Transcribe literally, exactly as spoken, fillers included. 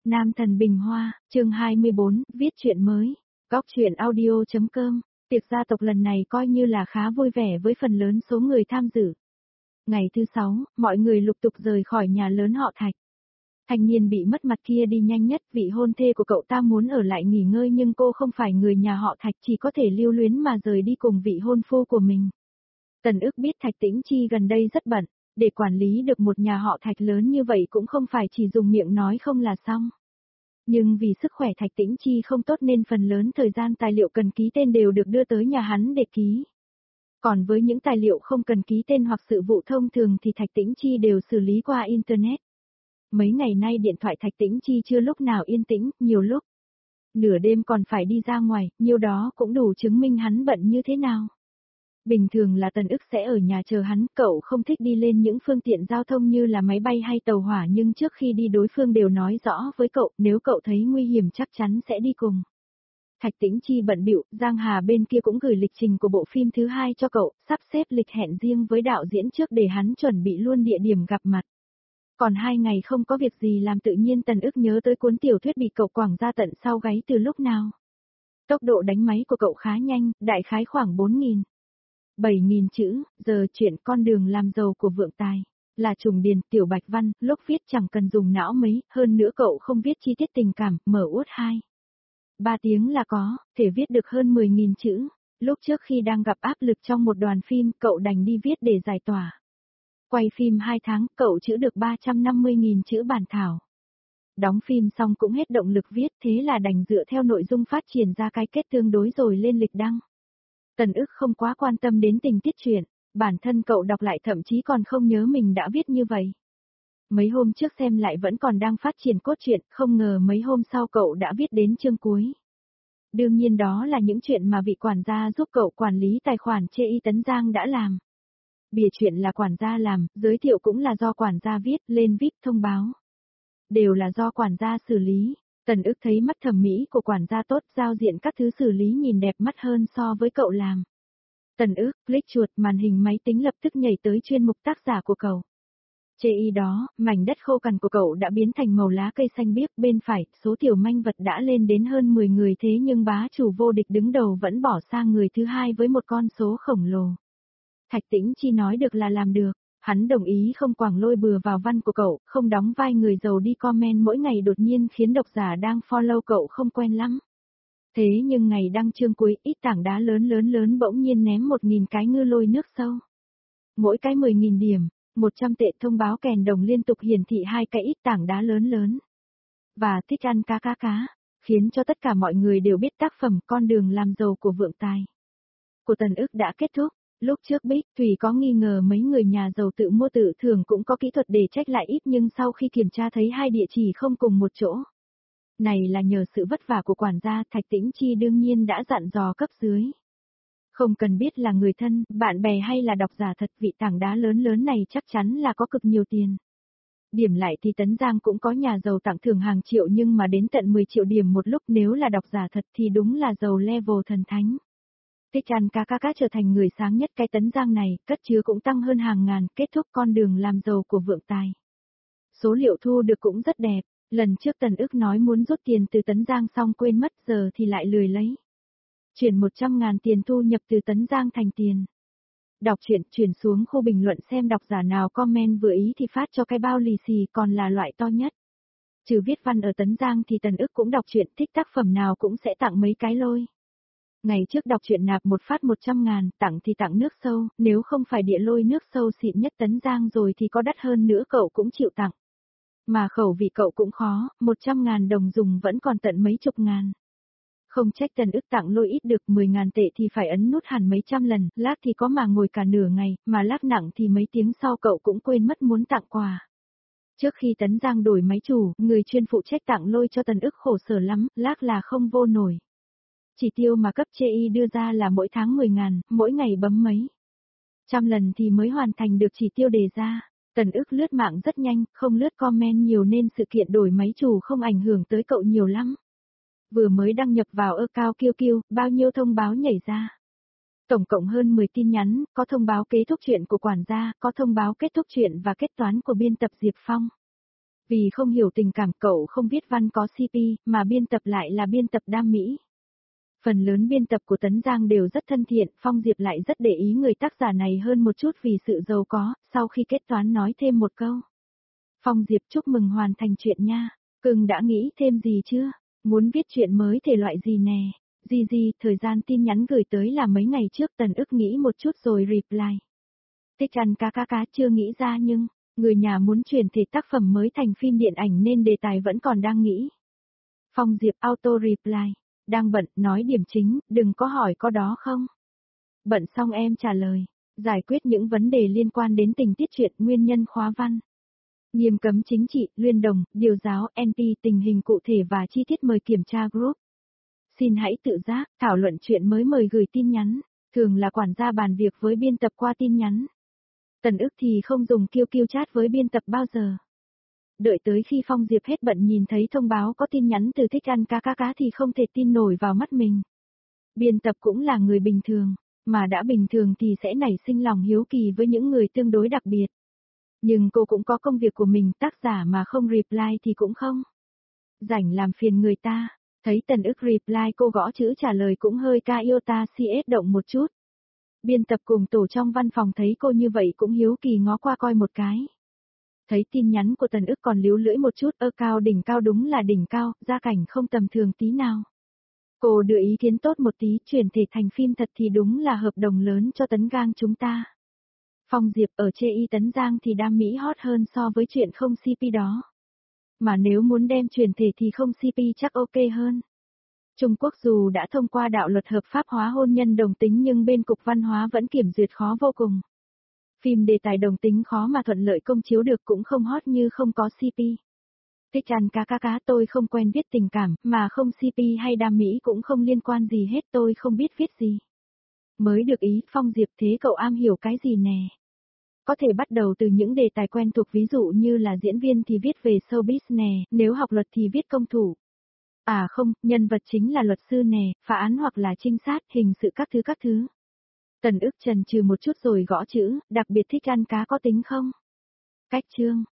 Nam thần bình hoa, chương hai mươi bốn, viết truyện mới. Góc truyện audio.com. Tiệc gia tộc lần này coi như là khá vui vẻ với phần lớn số người tham dự. Ngày thứ sáu, mọi người lục tục rời khỏi nhà lớn họ Thạch. Thanh niên bị mất mặt kia đi nhanh nhất, vị hôn thê của cậu ta muốn ở lại nghỉ ngơi nhưng cô không phải người nhà họ Thạch, chỉ có thể lưu luyến mà rời đi cùng vị hôn phu của mình. Tần Ức biết Thạch Tĩnh Chi gần đây rất bận, để quản lý được một nhà họ Thạch lớn như vậy cũng không phải chỉ dùng miệng nói không là xong. Nhưng vì sức khỏe Thạch Tĩnh Chi không tốt nên phần lớn thời gian tài liệu cần ký tên đều được đưa tới nhà hắn để ký. Còn với những tài liệu không cần ký tên hoặc sự vụ thông thường thì Thạch Tĩnh Chi đều xử lý qua Internet. Mấy ngày nay điện thoại Thạch Tĩnh Chi chưa lúc nào yên tĩnh, nhiều lúc nửa đêm còn phải đi ra ngoài, nhiêu đó cũng đủ chứng minh hắn bận như thế nào. Bình thường là Tần Ức sẽ ở nhà chờ hắn, cậu không thích đi lên những phương tiện giao thông như là máy bay hay tàu hỏa nhưng trước khi đi đối phương đều nói rõ với cậu, nếu cậu thấy nguy hiểm chắc chắn sẽ đi cùng. Thạch Tĩnh Chi bận bịu, Giang Hà bên kia cũng gửi lịch trình của bộ phim thứ hai cho cậu, sắp xếp lịch hẹn riêng với đạo diễn trước để hắn chuẩn bị luôn địa điểm gặp mặt. Còn hai ngày không có việc gì làm tự nhiên Tần Ức nhớ tới cuốn tiểu thuyết bị cậu quẳng ra tận sau gáy từ lúc nào. Tốc độ đánh máy của cậu khá nhanh, đại khái khoảng bốn nghìn. bảy nghìn chữ, giờ chuyện con đường làm giàu của vượng tài, là trùng điền, tiểu bạch văn, lúc viết chẳng cần dùng não mấy, hơn nữa cậu không viết chi tiết tình cảm, mở uất hai. ba tiếng là có, thể viết được hơn mười nghìn chữ, lúc trước khi đang gặp áp lực trong một đoàn phim, cậu đành đi viết để giải tỏa. Quay phim hai tháng, cậu chữ được ba trăm năm mươi nghìn chữ bản thảo. Đóng phim xong cũng hết động lực viết, thế là đành dựa theo nội dung phát triển ra cái kết tương đối rồi lên lịch đăng. Tần Ức không quá quan tâm đến tình tiết truyện, bản thân cậu đọc lại thậm chí còn không nhớ mình đã viết như vậy. Mấy hôm trước xem lại vẫn còn đang phát triển cốt truyện, không ngờ mấy hôm sau cậu đã viết đến chương cuối. Đương nhiên đó là những chuyện mà vị quản gia giúp cậu quản lý tài khoản chê y Tấn Giang đã làm. Bìa chuyện là quản gia làm, giới thiệu cũng là do quản gia viết, lên vê i pê thông báo. Đều là do quản gia xử lý. Tần Ức thấy mắt thẩm mỹ của quản gia tốt, giao diện các thứ xử lý nhìn đẹp mắt hơn so với cậu làm. Tần Ức, click chuột, màn hình máy tính lập tức nhảy tới chuyên mục tác giả của cậu. Chê y đó, mảnh đất khô cằn của cậu đã biến thành màu lá cây xanh biếc, bên phải, số tiểu manh vật đã lên đến hơn mười người thế nhưng bá chủ vô địch đứng đầu vẫn bỏ sang người thứ hai với một con số khổng lồ. Thạch Tĩnh Chi nói được là làm được. Hắn đồng ý không quảng lôi bừa vào văn của cậu, không đóng vai người giàu đi comment mỗi ngày đột nhiên khiến độc giả đang follow cậu không quen lắm. Thế nhưng ngày đăng chương cuối, ít tảng đá lớn lớn lớn bỗng nhiên ném một nghìn cái ngư lôi nước sâu. Mỗi cái mười nghìn điểm, một trăm tệ thông báo kèn đồng liên tục hiển thị hai cái ít tảng đá lớn lớn. Và thích ăn cá cá cá, khiến cho tất cả mọi người đều biết tác phẩm Con đường làm giàu của vượng tài. Của Tần Ức đã kết thúc. Lúc trước Bích Thủy có nghi ngờ mấy người nhà giàu tự mua tự thưởng cũng có kỹ thuật để trách lại ít nhưng sau khi kiểm tra thấy hai địa chỉ không cùng một chỗ. Này là nhờ sự vất vả của quản gia, Thạch Tĩnh Chi đương nhiên đã dặn dò cấp dưới. Không cần biết là người thân, bạn bè hay là độc giả thật, vị tảng đá lớn lớn này chắc chắn là có cực nhiều tiền. Điểm lại thì Tấn Giang cũng có nhà giàu tặng thưởng hàng triệu nhưng mà đến tận mười triệu điểm một lúc, nếu là độc giả thật thì đúng là giàu level thần thánh. Thích ăn cá cá cá trở thành người sáng nhất cái Tấn Giang này, cất chứa cũng tăng hơn hàng ngàn, kết thúc con đường làm giàu của vượng tài. Số liệu thu được cũng rất đẹp, lần trước Tần Ức nói muốn rút tiền từ Tấn Giang xong quên mất, giờ thì lại lười lấy. Chuyển một trăm ngàn tiền thu nhập từ Tấn Giang thành tiền. Đọc truyện, chuyển xuống khu bình luận xem độc giả nào comment vừa ý thì phát cho cái bao lì xì, còn là loại to nhất. Trừ viết văn ở Tấn Giang thì Tần Ức cũng đọc truyện, thích tác phẩm nào cũng sẽ tặng mấy cái lôi. Ngày trước đọc truyện nạp một phát một trăm ngàn, tặng thì tặng nước sâu, nếu không phải địa lôi nước sâu xịn nhất Tấn Giang rồi thì có đắt hơn nữa cậu cũng chịu tặng. Mà khẩu vị cậu cũng khó, một trăm ngàn đồng dùng vẫn còn tận mấy chục ngàn. Không trách Tần Ức tặng lôi ít được mười ngàn tệ thì phải ấn nút hẳn mấy trăm lần, lác thì có mà ngồi cả nửa ngày, mà lác nặng thì mấy tiếng sau cậu cũng quên mất muốn tặng quà. Trước khi Tấn Giang đổi máy chủ, người chuyên phụ trách tặng lôi cho Tần Ức khổ sở lắm, lác là không vô nổi. Chỉ tiêu mà cấp chê y đưa ra là mỗi tháng mười ngàn, mỗi ngày bấm mấy trăm lần thì mới hoàn thành được chỉ tiêu đề ra. Tần Ức lướt mạng rất nhanh, không lướt comment nhiều nên sự kiện đổi máy chủ không ảnh hưởng tới cậu nhiều lắm. Vừa mới đăng nhập vào account Q Q, bao nhiêu thông báo nhảy ra. Tổng cộng hơn mười tin nhắn, có thông báo kết thúc chuyện của quản gia, có thông báo kết thúc chuyện và kết toán của biên tập Diệp Phong. Vì không hiểu tình cảm cậu không viết văn có xê pê, mà biên tập lại là biên tập đam mỹ. Phần lớn biên tập của Tấn Giang đều rất thân thiện, Phong Diệp lại rất để ý người tác giả này hơn một chút vì sự giàu có, sau khi kết toán nói thêm một câu. Phong Diệp chúc mừng hoàn thành chuyện nha, cưng đã nghĩ thêm gì chưa? Muốn viết chuyện mới thể loại gì nè? Gì gì, thời gian tin nhắn gửi tới là mấy ngày trước Tần ức nghĩ một chút rồi reply. Thích ăn cá cá cá chưa nghĩ ra nhưng, người nhà muốn chuyển thể tác phẩm mới thành phim điện ảnh nên đề tài vẫn còn đang nghĩ. Phong Diệp auto reply. Đang bận, nói điểm chính, đừng có hỏi có đó không. Bận xong em trả lời, giải quyết những vấn đề liên quan đến tình tiết truyện, nguyên nhân khóa văn. Nghiêm cấm chính trị, luyên đồng, điều giáo, en pê, tình hình cụ thể và chi tiết mời kiểm tra group. Xin hãy tự giác, thảo luận chuyện mới mời gửi tin nhắn, thường là quản gia bàn việc với biên tập qua tin nhắn. Tần ức thì không dùng kiu kiu chat với biên tập bao giờ. Đợi tới khi Phong Diệp hết bận nhìn thấy thông báo có tin nhắn từ thích ăn cá cá cá thì không thể tin nổi vào mắt mình. Biên tập cũng là người bình thường, mà đã bình thường thì sẽ nảy sinh lòng hiếu kỳ với những người tương đối đặc biệt. Nhưng cô cũng có công việc của mình, tác giả mà không reply thì cũng không rảnh làm phiền người ta. Thấy Tần ức reply cô gõ chữ trả lời cũng hơi ca iota cs động một chút. Biên tập cùng tổ trong văn phòng thấy cô như vậy cũng hiếu kỳ ngó qua coi một cái. Thấy tin nhắn của Tần ức còn líu lưỡi một chút, ơ cao đỉnh cao đúng là đỉnh cao, gia cảnh không tầm thường tí nào. Cô đưa ý kiến tốt một tí, chuyển thể thành phim thật thì đúng là hợp đồng lớn cho Tấn Gang chúng ta. Phong Diệp ở chê y Tấn Giang thì đam mỹ hot hơn so với chuyện không xê pê đó. Mà nếu muốn đem chuyển thể thì không xê pê chắc ok hơn. Trung Quốc dù đã thông qua đạo luật hợp pháp hóa hôn nhân đồng tính nhưng bên Cục Văn hóa vẫn kiểm duyệt khó vô cùng. Phim đề tài đồng tính khó mà thuận lợi công chiếu được cũng không hot như không có xê pê. Thích ăn cá cá cá tôi không quen viết tình cảm, mà không xê pê hay đam mỹ cũng không liên quan gì hết tôi không biết viết gì. Mới được ý, Phong Diệp thế cậu am hiểu cái gì nè? Có thể bắt đầu từ những đề tài quen thuộc ví dụ như là diễn viên thì viết về showbiz nè, nếu học luật thì viết công thủ. À không, nhân vật chính là luật sư nè, phá án hoặc là trinh sát, hình sự các thứ các thứ. Tần ức chần chừ một chút rồi gõ chữ, đặc biệt thích ăn cá có tính không? Cách chương.